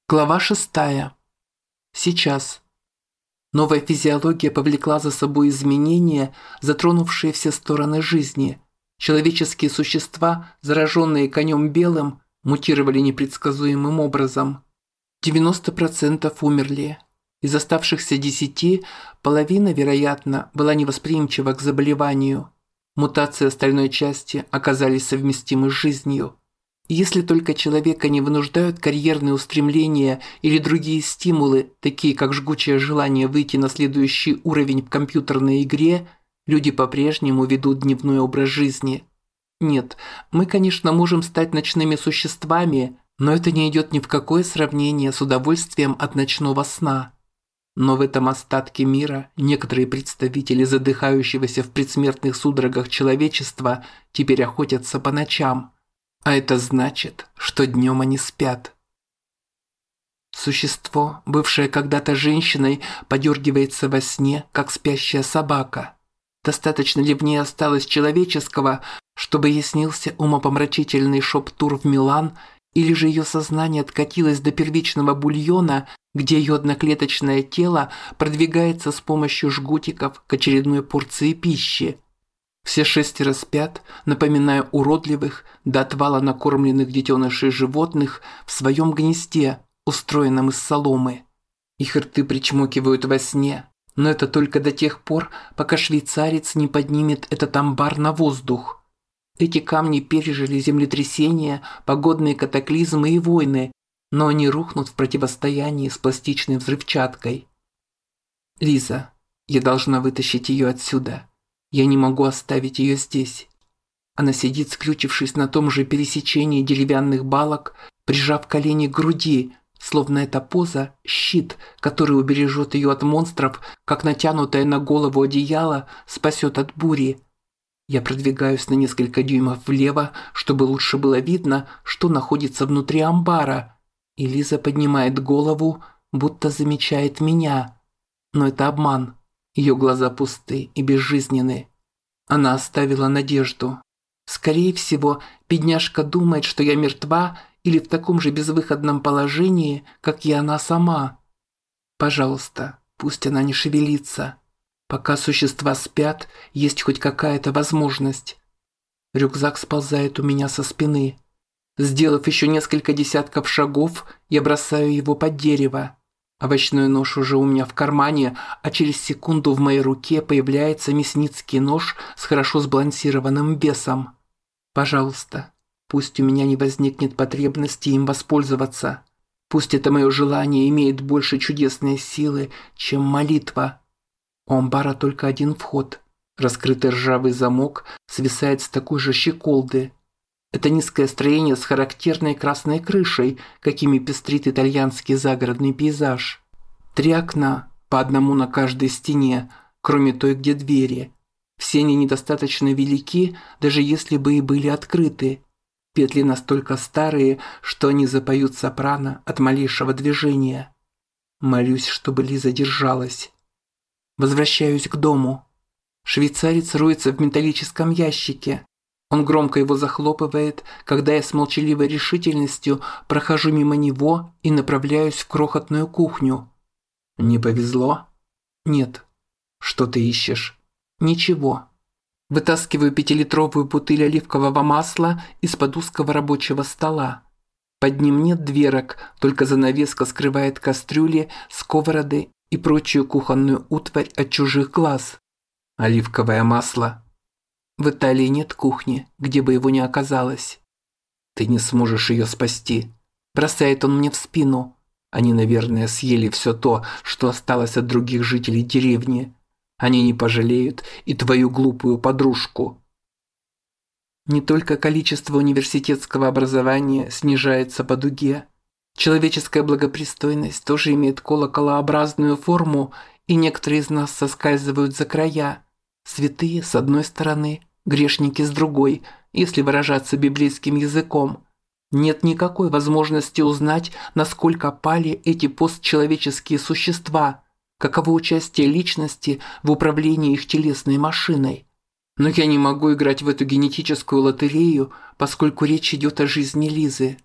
Глава 6. Сейчас. Новая физиология повлекла за собой изменения, затронувшие все стороны жизни. Человеческие существа, зараженные конем белым, мутировали непредсказуемым образом. 90% умерли. Из оставшихся 10 половина, вероятно, была невосприимчива к заболеванию. Мутации остальной части оказались совместимы с жизнью. Если только человека не вынуждают карьерные устремления или другие стимулы, такие как жгучее желание выйти на следующий уровень в компьютерной игре, люди по-прежнему ведут дневной образ жизни. Нет, мы, конечно, можем стать ночными существами, но это не идет ни в какое сравнение с удовольствием от ночного сна. Но в этом остатке мира некоторые представители задыхающегося в предсмертных судорогах человечества теперь охотятся по ночам. А это значит, что днем они спят. Существо, бывшее когда-то женщиной, подергивается во сне, как спящая собака. Достаточно ли в ней осталось человеческого, чтобы ей снился умопомрачительный шоп-тур в Милан, или же ее сознание откатилось до первичного бульона, где ее одноклеточное тело продвигается с помощью жгутиков к очередной порции пищи? Все 6 спят, напоминая уродливых, до отвала накормленных детенышей животных в своем гнезде, устроенном из соломы. Их рты причмокивают во сне, но это только до тех пор, пока швейцарец не поднимет этот амбар на воздух. Эти камни пережили землетрясения, погодные катаклизмы и войны, но они рухнут в противостоянии с пластичной взрывчаткой. Лиза, я должна вытащить ее отсюда. Я не могу оставить ее здесь. Она сидит, скрючившись на том же пересечении деревянных балок, прижав колени к груди, словно эта поза – щит, который убережет ее от монстров, как натянутое на голову одеяло спасет от бури. Я продвигаюсь на несколько дюймов влево, чтобы лучше было видно, что находится внутри амбара, и Лиза поднимает голову, будто замечает меня. Но это обман. Ее глаза пусты и безжизненны. Она оставила надежду. Скорее всего, бедняжка думает, что я мертва или в таком же безвыходном положении, как и она сама. Пожалуйста, пусть она не шевелится. Пока существа спят, есть хоть какая-то возможность. Рюкзак сползает у меня со спины. Сделав еще несколько десятков шагов, я бросаю его под дерево. Овощной нож уже у меня в кармане, а через секунду в моей руке появляется мясницкий нож с хорошо сбалансированным весом. Пожалуйста, пусть у меня не возникнет потребности им воспользоваться. Пусть это мое желание имеет больше чудесной силы, чем молитва. У амбара только один вход. Раскрытый ржавый замок свисает с такой же щеколды. Это низкое строение с характерной красной крышей, какими пестрит итальянский загородный пейзаж. 3 окна, по одному на каждой стене, кроме той, где двери. Все они недостаточно велики, даже если бы и были открыты. Петли настолько старые, что они запоют сопрано от малейшего движения. Молюсь, чтобы Лиза держалась. Возвращаюсь к дому. Швейцарец роется в металлическом ящике. Он громко его захлопывает, когда я с молчаливой решительностью прохожу мимо него и направляюсь в крохотную кухню. Не повезло? Нет. Что ты ищешь? Ничего. Вытаскиваю 5-литровую бутыль оливкового масла из-под узкого рабочего стола. Под ним нет дверок, только занавеска скрывает кастрюли, сковороды и прочую кухонную утварь от чужих глаз. Оливковое масло. В Италии нет кухни, где бы его ни оказалось. Ты не сможешь ее спасти. Бросает он мне в спину. Они, наверное, съели все то, что осталось от других жителей деревни. Они не пожалеют и твою глупую подружку. Не только количество университетского образования снижается по дуге. Человеческая благопристойность тоже имеет колоколообразную форму, и некоторые из нас соскальзывают за края. Святые с одной стороны, грешники с другой, если выражаться библейским языком. Нет никакой возможности узнать, насколько пали эти постчеловеческие существа, каково участие личности в управлении их телесной машиной. Но я не могу играть в эту генетическую лотерею, поскольку речь идет о жизни Лизы.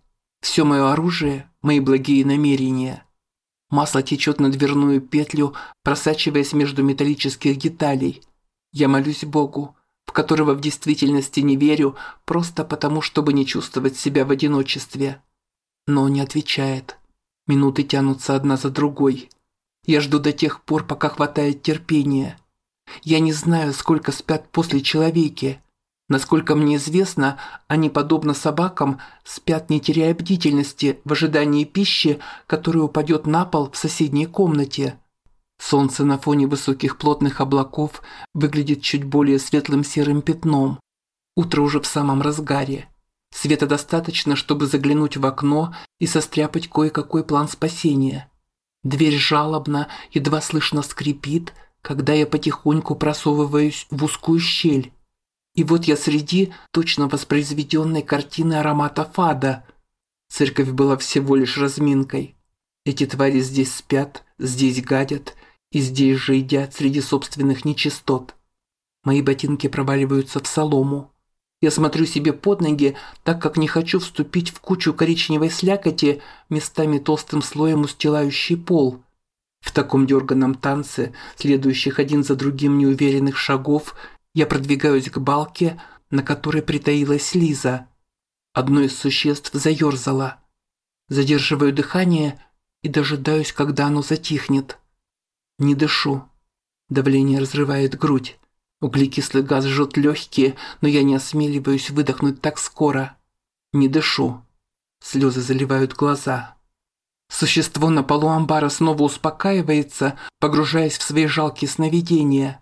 Все мое оружие, мои благие намерения. Масло течет на дверную петлю, просачиваясь между металлических деталей. Я молюсь Богу, в которого в действительности не верю, просто потому, чтобы не чувствовать себя в одиночестве. Но он не отвечает. Минуты тянутся одна за другой. Я жду до тех пор, пока хватает терпения. Я не знаю, сколько спят после человеки. Насколько мне известно, они, подобно собакам, спят, не теряя бдительности, в ожидании пищи, которая упадет на пол в соседней комнате. Солнце на фоне высоких плотных облаков выглядит чуть более светлым серым пятном. Утро уже в самом разгаре. Света достаточно, чтобы заглянуть в окно и состряпать кое-какой план спасения. Дверь жалобно, едва слышно скрипит, когда я потихоньку просовываюсь в узкую щель. И вот я среди точно воспроизведенной картины аромата фада. Церковь была всего лишь разминкой. Эти твари здесь спят, здесь гадят, и здесь же едят среди собственных нечистот. Мои ботинки проваливаются в солому. Я смотрю себе под ноги, так как не хочу вступить в кучу коричневой слякоти, местами толстым слоем устилающий пол. В таком дерганом танце, следующих один за другим неуверенных шагов, я продвигаюсь к балке, на которой притаилась Лиза. Одно из существ заерзало. Задерживаю дыхание и дожидаюсь, когда оно затихнет. Не дышу. Давление разрывает грудь. Углекислый газ жжет легкие, но я не осмеливаюсь выдохнуть так скоро. Не дышу. Слезы заливают глаза. Существо на полу амбара снова успокаивается, погружаясь в свои жалкие сновидения.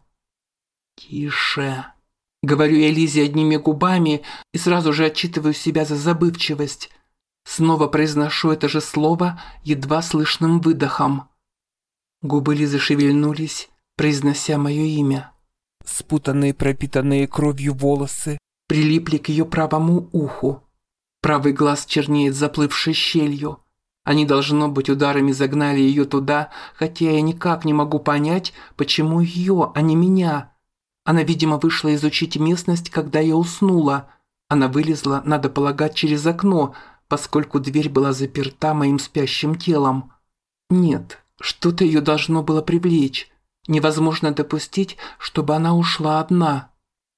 «Тише», — говорю я Лизе одними губами и сразу же отчитываю себя за забывчивость. Снова произношу это же слово едва слышным выдохом. Губы Лизы шевельнулись, произнося мое имя. Спутанные, пропитанные кровью волосы прилипли к ее правому уху. Правый глаз чернеет заплывшей щелью. Они, должно быть, ударами загнали ее туда, хотя я никак не могу понять, почему ее, а не меня. Она, видимо, вышла изучить местность, когда я уснула. Она вылезла, надо полагать, через окно, поскольку дверь была заперта моим спящим телом. Нет, что-то ее должно было привлечь. Невозможно допустить, чтобы она ушла одна.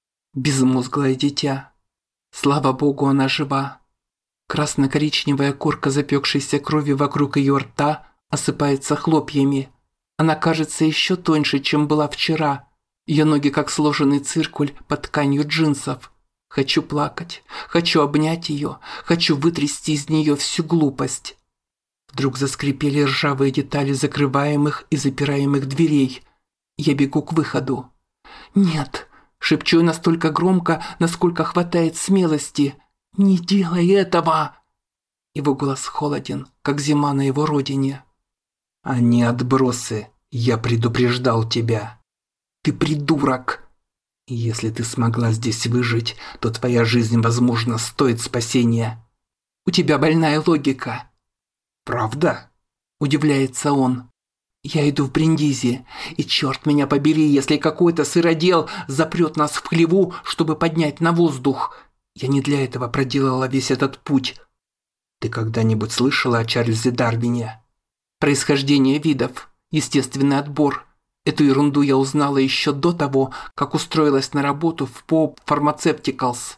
Безмозглое дитя. Слава богу, она жива. Красно-коричневая корка запекшейся крови вокруг ее рта осыпается хлопьями. Она кажется еще тоньше, чем была вчера. Ее ноги как сложенный циркуль под тканью джинсов. Хочу плакать, хочу обнять ее, хочу вытрясти из нее всю глупость. Вдруг заскрипели ржавые детали закрываемых и запираемых дверей. Я бегу к выходу. «Нет!» – шепчу я настолько громко, насколько хватает смелости. «Не делай этого!» Его голос холоден, как зима на его родине. «Они отбросы. Я предупреждал тебя». «Ты придурок!» «Если ты смогла здесь выжить, то твоя жизнь, возможно, стоит спасения». «У тебя больная логика». «Правда?» – удивляется он. «Я иду в Бриндизи, и черт меня побери, если какой-то сыродел запрет нас в хлеву, чтобы поднять на воздух. Я не для этого проделала весь этот путь». «Ты когда-нибудь слышала о Чарльзе Дарвине?» «Происхождение видов, естественный отбор. Эту ерунду я узнала еще до того, как устроилась на работу в Pope Pharmaceuticals».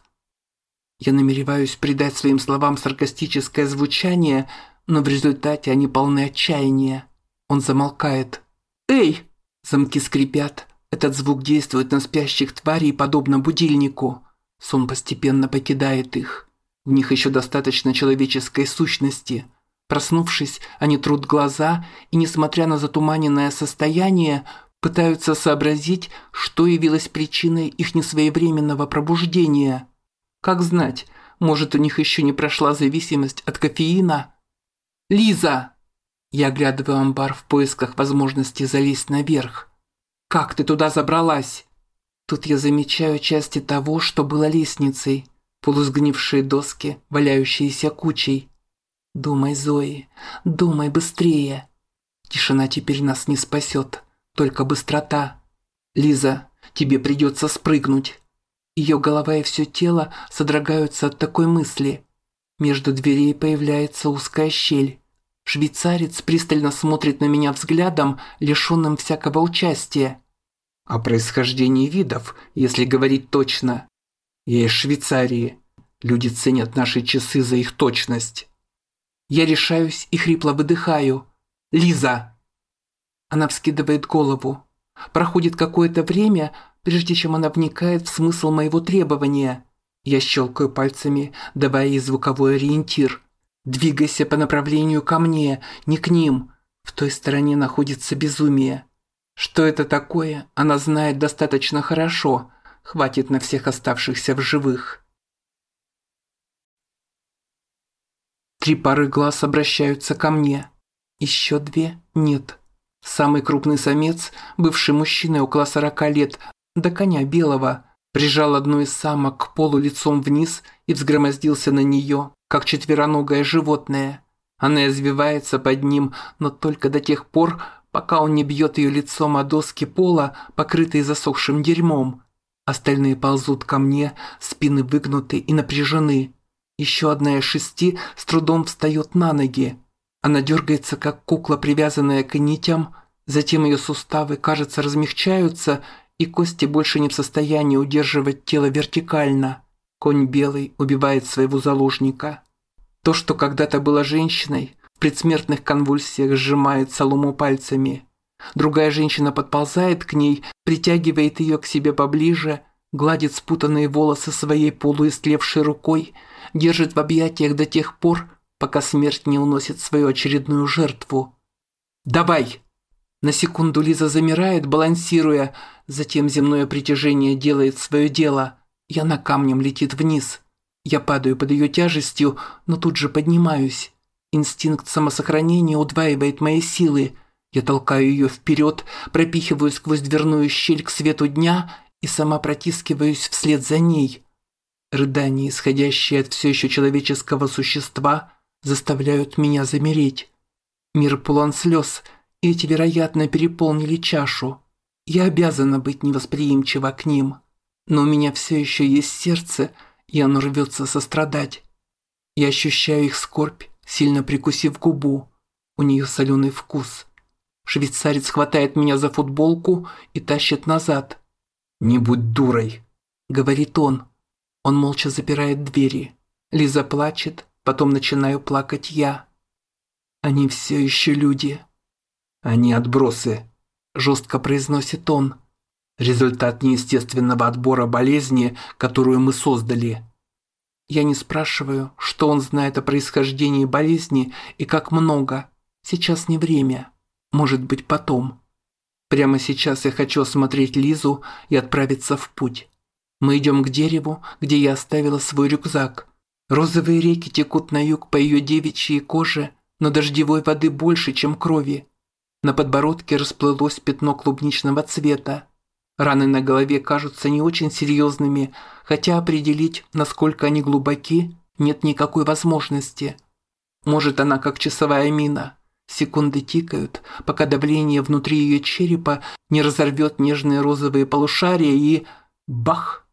Я намереваюсь придать своим словам саркастическое звучание, но в результате они полны отчаяния. Он замолкает. «Эй!» Замки скрипят. Этот звук действует на спящих тварей подобно будильнику. Сон постепенно покидает их. В них еще достаточно человеческой сущности. Проснувшись, они трут глаза и, несмотря на затуманенное состояние, пытаются сообразить, что явилось причиной их несвоевременного пробуждения. Как знать, может, у них еще не прошла зависимость от кофеина? «Лиза!» Я оглядываю амбар в поисках возможности залезть наверх. «Как ты туда забралась?» Тут я замечаю части того, что было лестницей. Полусгнившие доски, валяющиеся кучей. «Думай, Зои, думай быстрее!» Тишина теперь нас не спасет, только быстрота. «Лиза, тебе придется спрыгнуть». Ее голова и все тело содрогаются от такой мысли. Между дверей появляется узкая щель. Швейцарец пристально смотрит на меня взглядом, лишенным всякого участия. О происхождении видов, если говорить точно. Я из Швейцарии. Люди ценят наши часы за их точность. Я решаюсь и хрипло выдыхаю. «Лиза!» Она вскидывает голову. Проходит какое-то время, прежде чем она вникает в смысл моего требования. Я щелкаю пальцами, давая ей звуковой ориентир. «Двигайся по направлению ко мне, не к ним. В той стороне находится безумие». Что это такое, она знает достаточно хорошо. Хватит на всех оставшихся в живых. 3 пары глаз обращаются ко мне. Еще 2 нет. Самый крупный самец, бывший мужчина около 40 лет, до коня белого, прижал одну из самок к полу лицом вниз и взгромоздился на нее, как четвероногое животное. Она извивается под ним, но только до тех пор, пока он не бьет ее лицом о доски пола, покрытые засохшим дерьмом. Остальные ползут ко мне, спины выгнуты и напряжены. Еще одна из 6 с трудом встает на ноги. Она дергается, как кукла, привязанная к нитям, затем ее суставы, кажется, размягчаются, и кости больше не в состоянии удерживать тело вертикально. Конь белый убивает своего заложника. То, что когда-то было женщиной, в предсмертных конвульсиях сжимает солому пальцами. Другая женщина подползает к ней, притягивает ее к себе поближе, гладит спутанные волосы своей полуистлевшей рукой, держит в объятиях до тех пор, пока смерть не уносит свою очередную жертву. «Давай!» На секунду Лиза замирает, балансируя, затем земное притяжение делает свое дело, и она камнем летит вниз. Я падаю под ее тяжестью, но тут же поднимаюсь. Инстинкт самосохранения удваивает мои силы. Я толкаю ее вперед, пропихиваю сквозь дверную щель к свету дня и сама протискиваюсь вслед за ней. Рыдания, исходящие от все еще человеческого существа, заставляют меня замереть. Мир полон слез, и эти, вероятно, переполнили чашу. Я обязана быть невосприимчива к ним. Но у меня все еще есть сердце, и оно рвется сострадать. Я ощущаю их скорбь, сильно прикусив губу. У нее соленый вкус. Швейцарец хватает меня за футболку и тащит назад. «Не будь дурой», — говорит он. Он молча запирает двери. Лиза плачет, потом начинаю плакать я. Они все еще люди. Они отбросы, жестко произносит он. Результат неестественного отбора болезни, которую мы создали. Я не спрашиваю, что он знает о происхождении болезни и как много. Сейчас не время. Может быть, потом. Прямо сейчас я хочу осмотреть Лизу и отправиться в путь. Мы идем к дереву, где я оставила свой рюкзак. Розовые реки текут на юг по ее девичьей коже, но дождевой воды больше, чем крови. На подбородке расплылось пятно клубничного цвета. Раны на голове кажутся не очень серьезными, хотя определить, насколько они глубоки, нет никакой возможности. Может, она как часовая мина. Секунды тикают, пока давление внутри ее черепа не разорвет нежные розовые полушария и... бах!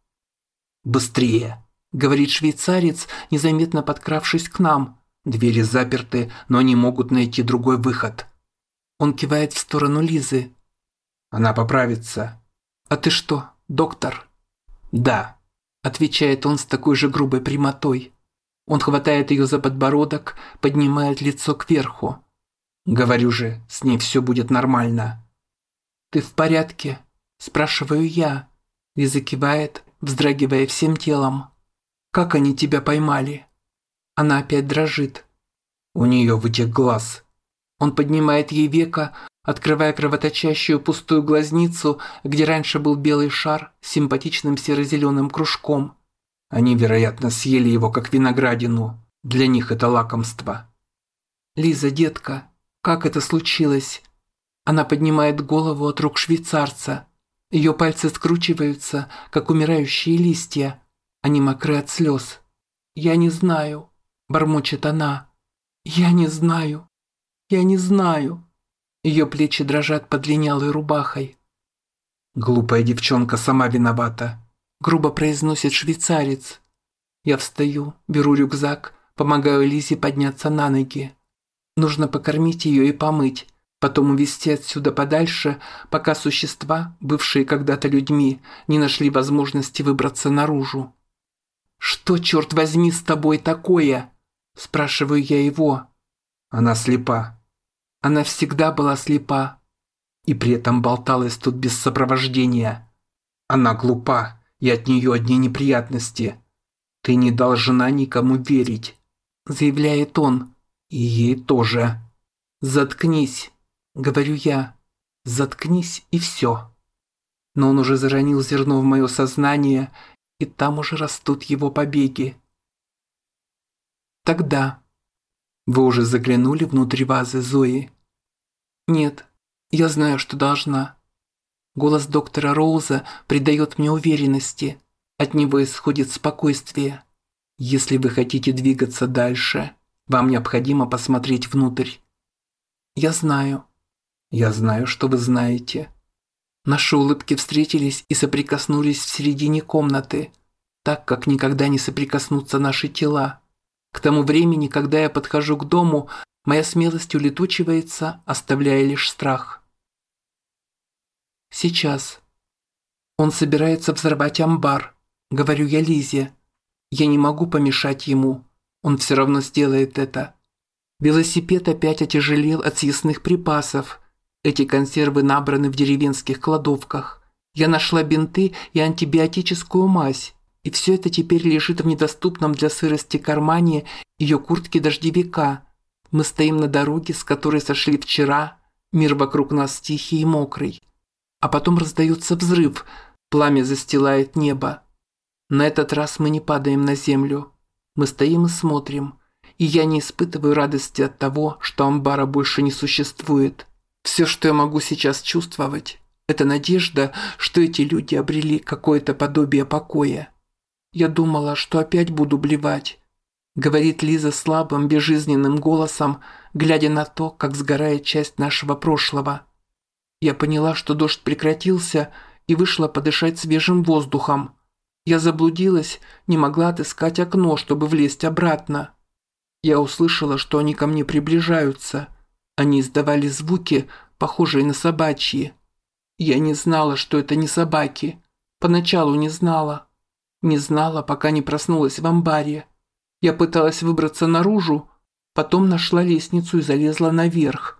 «Быстрее!» — говорит швейцарец, незаметно подкравшись к нам. Двери заперты, но они могут найти другой выход. Он кивает в сторону Лизы. Она поправится. «А ты что, доктор?» «Да», – отвечает он с такой же грубой прямотой. Он хватает ее за подбородок, поднимает лицо кверху. «Говорю же, с ней все будет нормально». «Ты в порядке?» – спрашиваю я. Лиза кивает, вздрагивая всем телом. «Как они тебя поймали?» Она опять дрожит. У нее вытек глаз. Он поднимает ей веко, открывая кровоточащую пустую глазницу, где раньше был белый шар с симпатичным серо-зеленым кружком. Они, вероятно, съели его как виноградину. Для них это лакомство. «Лиза, детка, как это случилось?» Она поднимает голову от рук швейцарца. Ее пальцы скручиваются, как умирающие листья. Они мокры от слез. «Я не знаю», – бормочет она. «Я не знаю. Я не знаю». Ее плечи дрожат под линялой рубахой. «Глупая девчонка сама виновата», – грубо произносит швейцарец. Я встаю, беру рюкзак, Помогаю Лизе подняться на ноги. Нужно покормить ее и помыть, потом увезти отсюда подальше, пока существа, бывшие когда-то людьми, не нашли возможности выбраться наружу. «Что, черт возьми, с тобой такое?» – спрашиваю я его. Она слепа. Она всегда была слепа. И при этом болталась тут без сопровождения. Она глупа, и от нее одни неприятности. Ты не должна никому верить, заявляет он. И ей тоже. Заткнись, говорю я. Заткнись и все. Но он уже заронил зерно в мое сознание, и там уже растут его побеги. Тогда. Вы уже заглянули внутрь вазы, Зои? Нет, я знаю, что должна. Голос доктора Роуза придает мне уверенности. От него исходит спокойствие. Если вы хотите двигаться дальше, вам необходимо посмотреть внутрь. Я знаю. Я знаю, что вы знаете. Наши улыбки встретились и соприкоснулись в середине комнаты, так как никогда не соприкоснутся наши тела. К тому времени, когда я подхожу к дому, моя смелость улетучивается, оставляя лишь страх. Сейчас. Он собирается взорвать амбар, говорю я Лизе. Я не могу помешать ему. Он все равно сделает это. Велосипед опять отяжелел от съестных припасов. Эти консервы набраны в деревенских кладовках. Я нашла бинты и антибиотическую мазь. И все это теперь лежит в недоступном для сырости кармане ее куртки дождевика. Мы стоим на дороге, с которой сошли вчера. Мир вокруг нас тихий и мокрый. А потом раздается взрыв. Пламя застилает небо. На этот раз мы не падаем на землю. Мы стоим и смотрим. И я не испытываю радости от того, что амбара больше не существует. Все, что я могу сейчас чувствовать, это надежда, что эти люди обрели какое-то подобие покоя. Я думала, что опять буду блевать, говорит Лиза слабым, безжизненным голосом, глядя на то, как сгорает часть нашего прошлого. Я поняла, что дождь прекратился, и вышла подышать свежим воздухом. Я заблудилась, не могла отыскать окно, чтобы влезть обратно. Я услышала, что они ко мне приближаются. Они издавали звуки, похожие на собачьи. Я не знала, что это не собаки. Поначалу не знала. Не знала, пока не проснулась в амбаре. Я пыталась выбраться наружу, потом нашла лестницу и залезла наверх.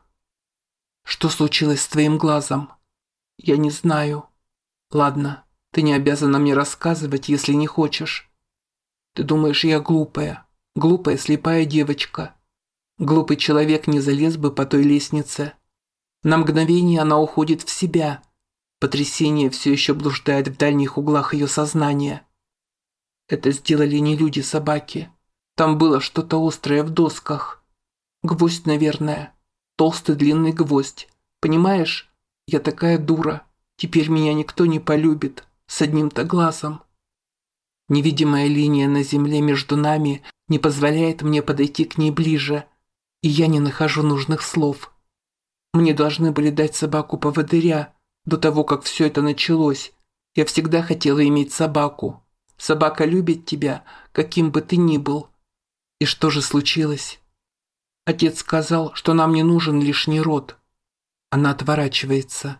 Что случилось с твоим глазом? Я не знаю. Ладно, ты не обязана мне рассказывать, если не хочешь. Ты думаешь, я глупая? Глупая, слепая девочка. Глупый человек не залез бы по той лестнице. На мгновение она уходит в себя. Потрясение все еще блуждает в дальних углах ее сознания. Это сделали не люди-собаки. Там было что-то острое в досках. Гвоздь, наверное. Толстый длинный гвоздь. Понимаешь, я такая дура. Теперь меня никто не полюбит. С одним-то глазом. Невидимая линия на земле между нами не позволяет мне подойти к ней ближе. И я не нахожу нужных слов. Мне должны были дать собаку-поводыря до того, как все это началось. Я всегда хотела иметь собаку. Собака любит тебя, каким бы ты ни был. И что же случилось? Отец сказал, что нам не нужен лишний род. Она отворачивается.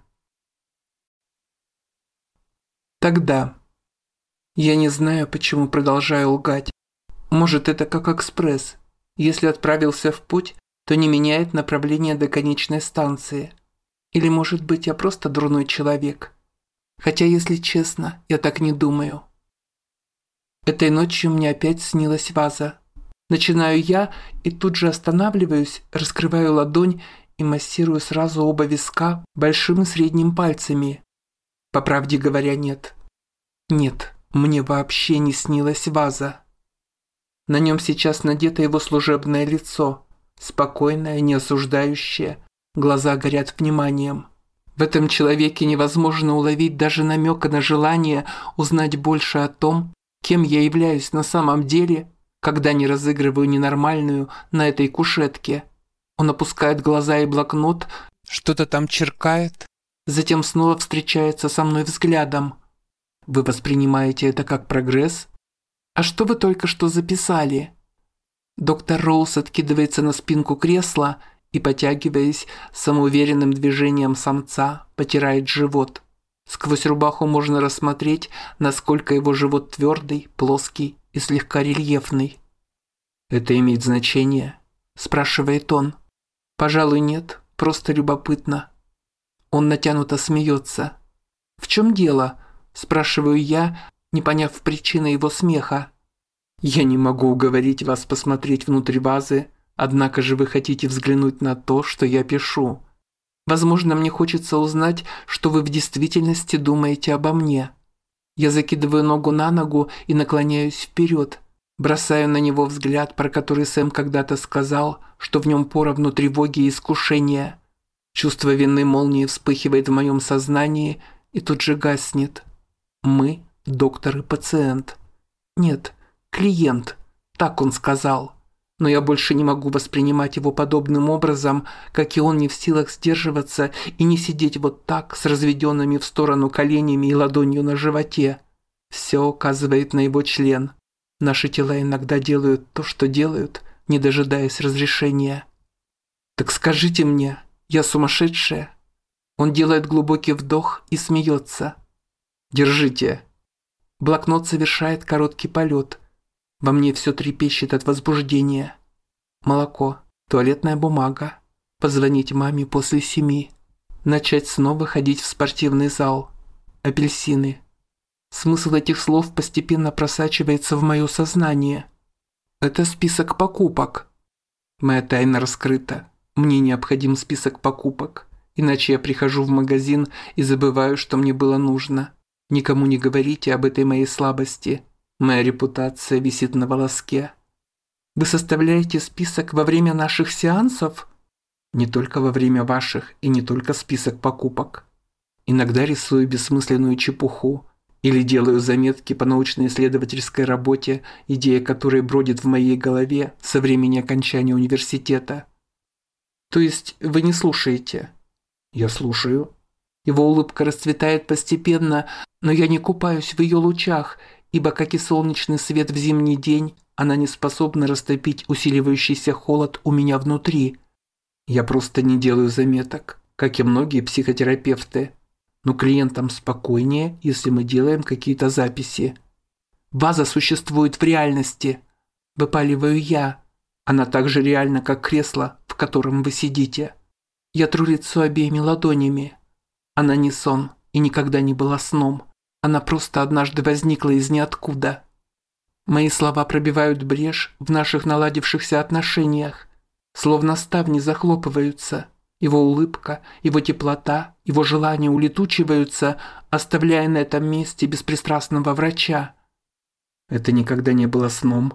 Тогда. Я не знаю, почему продолжаю лгать. Может, это как экспресс. Если отправился в путь, то не меняет направление до конечной станции. Или, может быть, я просто дурной человек. Хотя, если честно, я так не думаю. Этой ночью мне опять снилась ваза. Начинаю я и тут же останавливаюсь, раскрываю ладонь и массирую сразу оба виска большим и средним пальцами. По правде говоря, нет. Нет, мне вообще не снилась ваза. На нем сейчас надето его служебное лицо, спокойное, неосуждающее, глаза горят вниманием. В этом человеке невозможно уловить даже намека на желание узнать больше о том, кем я являюсь на самом деле, когда не разыгрываю ненормальную на этой кушетке. Он опускает глаза и блокнот, что-то там черкает, затем снова встречается со мной взглядом. Вы воспринимаете это как прогресс? А что вы только что записали? Доктор Роуз откидывается на спинку кресла и, потягиваясь самоуверенным движением самца, потирает живот. Сквозь рубаху можно рассмотреть, насколько его живот твердый, плоский и слегка рельефный. «Это имеет значение?» – спрашивает он. «Пожалуй, нет, просто любопытно». Он натянуто смеется. «В чем дело?» – спрашиваю я, не поняв причины его смеха. «Я не могу уговорить вас посмотреть внутрь вазы, однако же вы хотите взглянуть на то, что я пишу. Возможно, мне хочется узнать, что вы в действительности думаете обо мне». Я закидываю ногу на ногу и наклоняюсь вперед. Бросаю на него взгляд, про который Сэм когда-то сказал, что в нем поровну тревоги и искушения. Чувство вины молнией вспыхивает в моем сознании и тут же гаснет. Мы – доктор и пациент. Нет, клиент, так он сказал. Но я больше не могу воспринимать его подобным образом, как и он не в силах сдерживаться и не сидеть вот так, с разведенными в сторону коленями и ладонью на животе. Все указывает на его член. Наши тела иногда делают то, что делают, не дожидаясь разрешения. «Так скажите мне, я сумасшедшая?» Он делает глубокий вдох и смеется. «Держите». Блокнот совершает короткий полет. Во мне все трепещет от возбуждения. Молоко, туалетная бумага, позвонить маме после 7, начать снова ходить в спортивный зал, апельсины. Смысл этих слов постепенно просачивается в мое сознание. Это список покупок. Моя тайна раскрыта. Мне необходим список покупок. Иначе я прихожу в магазин и забываю, что мне было нужно. Никому не говорите об этой моей слабости. Моя репутация висит на волоске. Вы составляете список во время наших сеансов? Не только во время ваших и не только список покупок. Иногда рисую бессмысленную чепуху. Или делаю заметки по научно-исследовательской работе, идея которой бродит в моей голове со времени окончания университета. То есть вы не слушаете? Я слушаю. Его улыбка расцветает постепенно, но я не купаюсь в ее лучах, ибо, как и солнечный свет в зимний день, она не способна растопить усиливающийся холод у меня внутри. Я просто не делаю заметок, как и многие психотерапевты. Но клиентам спокойнее, если мы делаем какие-то записи. Ваза существует в реальности. Выпаливаю я. Она так же реальна, как кресло, в котором вы сидите. Я тру лицо обеими ладонями. Она не сон и никогда не была сном. Она просто однажды возникла из ниоткуда. Мои слова пробивают брешь в наших наладившихся отношениях. Словно ставни захлопываются. Его улыбка, его теплота, его желания улетучиваются, оставляя на этом месте беспристрастного врача. Это никогда не было сном.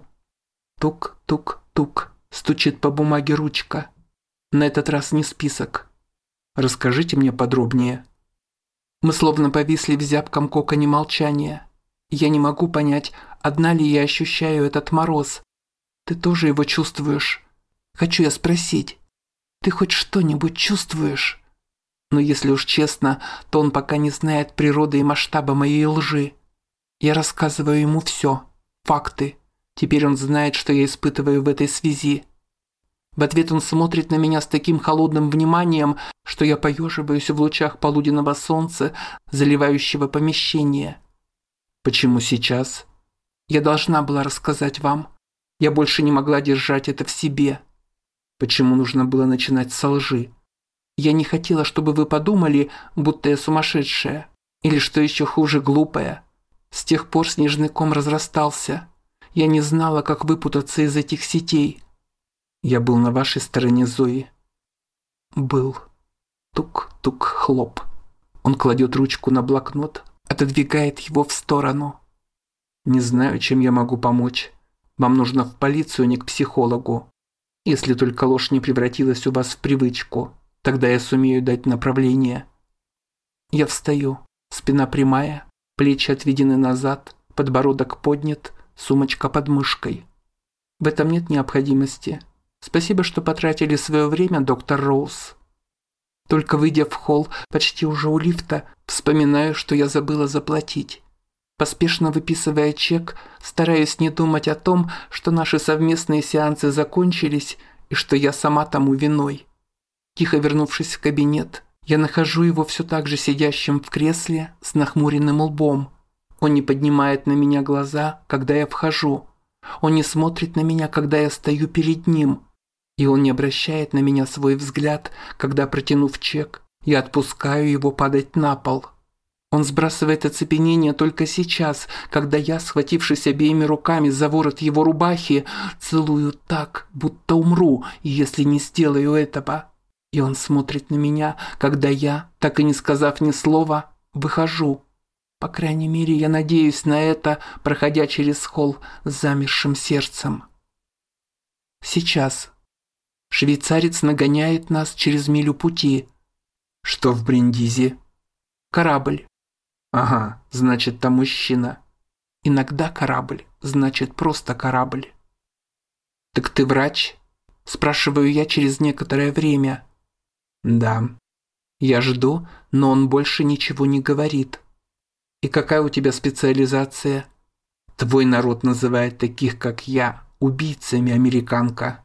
Тук-тук-тук, стучит по бумаге ручка. На этот раз не список. Расскажите мне подробнее. Мы словно повисли в зябком коконе молчания. Я не могу понять, одна ли я ощущаю этот мороз. Ты тоже его чувствуешь? Хочу я спросить. Ты хоть что-нибудь чувствуешь? Но если уж честно, то он пока не знает природы и масштаба моей лжи. Я рассказываю ему все, факты. Теперь он знает, что я испытываю в этой связи. В ответ он смотрит на меня с таким холодным вниманием, что я поеживаюсь в лучах полуденного солнца, заливающего помещение. Почему сейчас? Я должна была рассказать вам. Я больше не могла держать это в себе. Почему нужно было начинать со лжи? Я не хотела, чтобы вы подумали, будто я сумасшедшая. Или, что еще хуже, глупая. С тех пор снежный ком разрастался. Я не знала, как выпутаться из этих сетей. Я был на вашей стороне, Зои. Был. Тук-тук-хлоп. Он кладет ручку на блокнот, отодвигает его в сторону. Не знаю, чем я могу помочь. Вам нужно в полицию, а не к психологу. Если только ложь не превратилась у вас в привычку, тогда я сумею дать направление. Я встаю, спина прямая, плечи отведены назад, подбородок поднят, сумочка под мышкой. В этом нет необходимости. Спасибо, что потратили свое время, доктор Роуз. Только выйдя в холл, почти уже у лифта, вспоминаю, что я забыла заплатить. Поспешно выписывая чек, стараюсь не думать о том, что наши совместные сеансы закончились и что я сама тому виной. Тихо вернувшись в кабинет, я нахожу его все так же сидящим в кресле с нахмуренным лбом. Он не поднимает на меня глаза, когда я вхожу. Он не смотрит на меня, когда я стою перед ним. И он не обращает на меня свой взгляд, когда, протянув чек, я отпускаю его падать на пол. Он сбрасывает оцепенение только сейчас, когда я, схватившись обеими руками за ворот его рубахи, целую так, будто умру, если не сделаю этого. И он смотрит на меня, когда я, так и не сказав ни слова, выхожу. По крайней мере, я надеюсь на это, проходя через холл с замершим сердцем. Сейчас. Швейцарец нагоняет нас через милю пути. Что в Бриндизи? Корабль. Ага, значит, там мужчина. Иногда корабль, значит, просто корабль. Так ты врач? Спрашиваю я через некоторое время. Да. Я жду, но он больше ничего не говорит. И какая у тебя специализация? Твой народ называет таких, как я, убийцами, американка.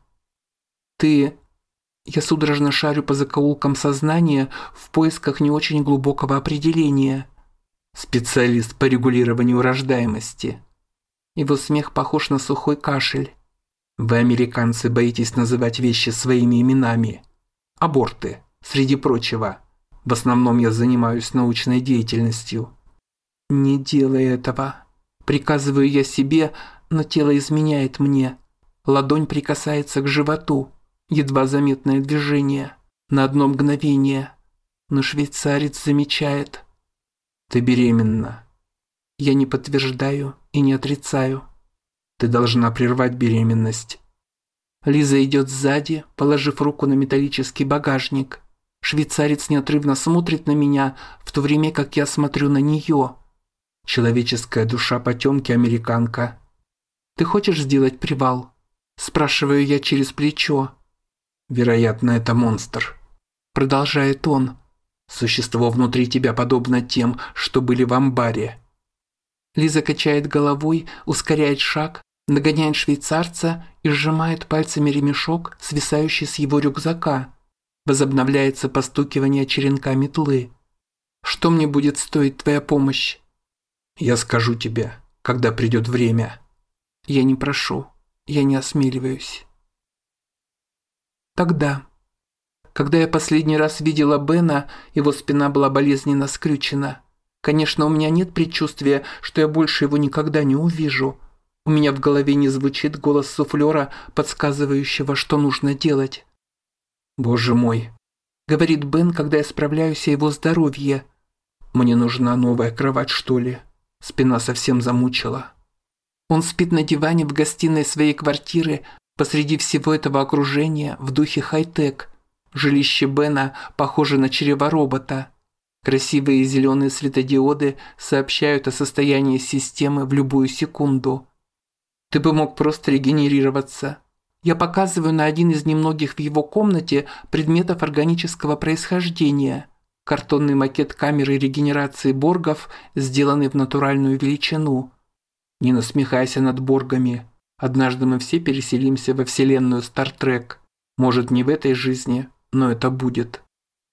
Ты... Я судорожно шарю по закоулкам сознания в поисках не очень глубокого определения. Специалист по регулированию рождаемости. Его смех похож на сухой кашель. Вы, американцы, боитесь называть вещи своими именами. Аборты, среди прочего. В основном я занимаюсь научной деятельностью. Не делай этого. Приказываю я себе, но тело изменяет мне. Ладонь прикасается к животу. Едва заметное движение. На одно мгновение. Но швейцарец замечает. Ты беременна. Я не подтверждаю и не отрицаю. Ты должна прервать беременность. Лиза идет сзади, положив руку на металлический багажник. Швейцарец неотрывно смотрит на меня, в то время как я смотрю на нее. Человеческая душа потемки, американка. Ты хочешь сделать привал? Спрашиваю я через плечо. Вероятно, это монстр. Продолжает он. Существо внутри тебя подобно тем, что были в амбаре. Лиза качает головой, ускоряет шаг, нагоняет швейцарца и сжимает пальцами ремешок, свисающий с его рюкзака. Возобновляется постукивание черенка метлы. Что мне будет стоить твоя помощь? Я скажу тебе, когда придет время. Я не прошу, я не осмеливаюсь. Тогда... Когда я последний раз видела Бена, его спина была болезненно скрючена. Конечно, у меня нет предчувствия, что я больше его никогда не увижу. У меня в голове не звучит голос суфлера, подсказывающего, что нужно делать. «Боже мой», — говорит Бен, когда я справляюсь о его здоровье. «Мне нужна новая кровать, что ли? Спина совсем замучила». Он спит на диване в гостиной своей квартиры посреди всего этого окружения в духе хай-тек. Жилище Бена похоже на чрево робота. Красивые зеленые светодиоды сообщают о состоянии системы в любую секунду. Ты бы мог просто регенерироваться. Я показываю на один из немногих в его комнате предметов органического происхождения. Картонный макет камеры регенерации боргов, сделанный в натуральную величину. Не насмехайся над боргами. Однажды мы все переселимся во вселенную Стартрек. Может, не в этой жизни, но это будет.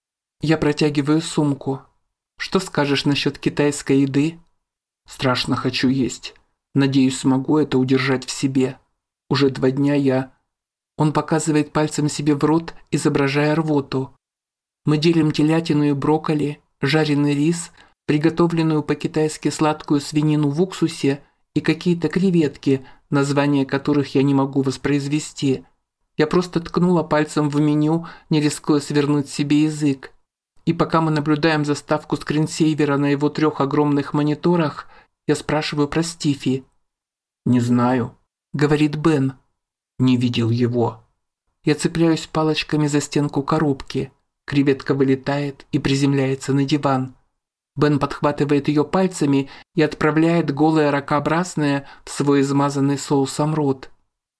Я протягиваю сумку. Что скажешь насчет китайской еды? Страшно хочу есть. Надеюсь, смогу это удержать в себе. Уже 2 дня я... Он показывает пальцем себе в рот, изображая рвоту. Мы делим телятину и брокколи, жареный рис, приготовленную по-китайски сладкую свинину в уксусе и какие-то креветки, названия которых я не могу воспроизвести. Я просто ткнула пальцем в меню, не рискуя свернуть себе язык. И пока мы наблюдаем заставку скринсейвера на его 3 огромных мониторах, я спрашиваю про Стифи. «Не знаю», — говорит Бен. «Не видел его». Я цепляюсь палочками за стенку коробки. Креветка вылетает и приземляется на диван. Бен подхватывает ее пальцами и отправляет голое ракообразное в свой измазанный соусом рот.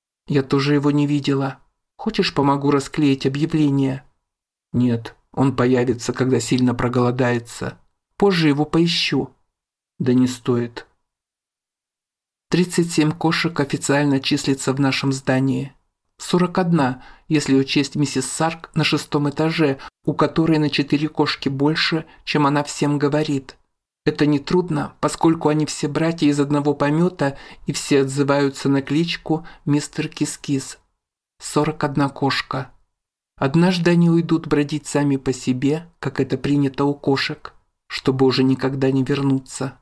Я тоже его не видела. Хочешь, помогу расклеить объявление? Нет, он появится, когда сильно проголодается. Позже его поищу. Да не стоит. 37 кошек официально числится в нашем здании. 41, если учесть миссис Сарк на 6-м этаже, у которой на 4 кошки больше, чем она всем говорит. Это нетрудно, поскольку они все братья из одного помета и все отзываются на кличку «Мистер Кис-Кис». 41 кошка. Однажды они уйдут бродить сами по себе, как это принято у кошек, чтобы уже никогда не вернуться.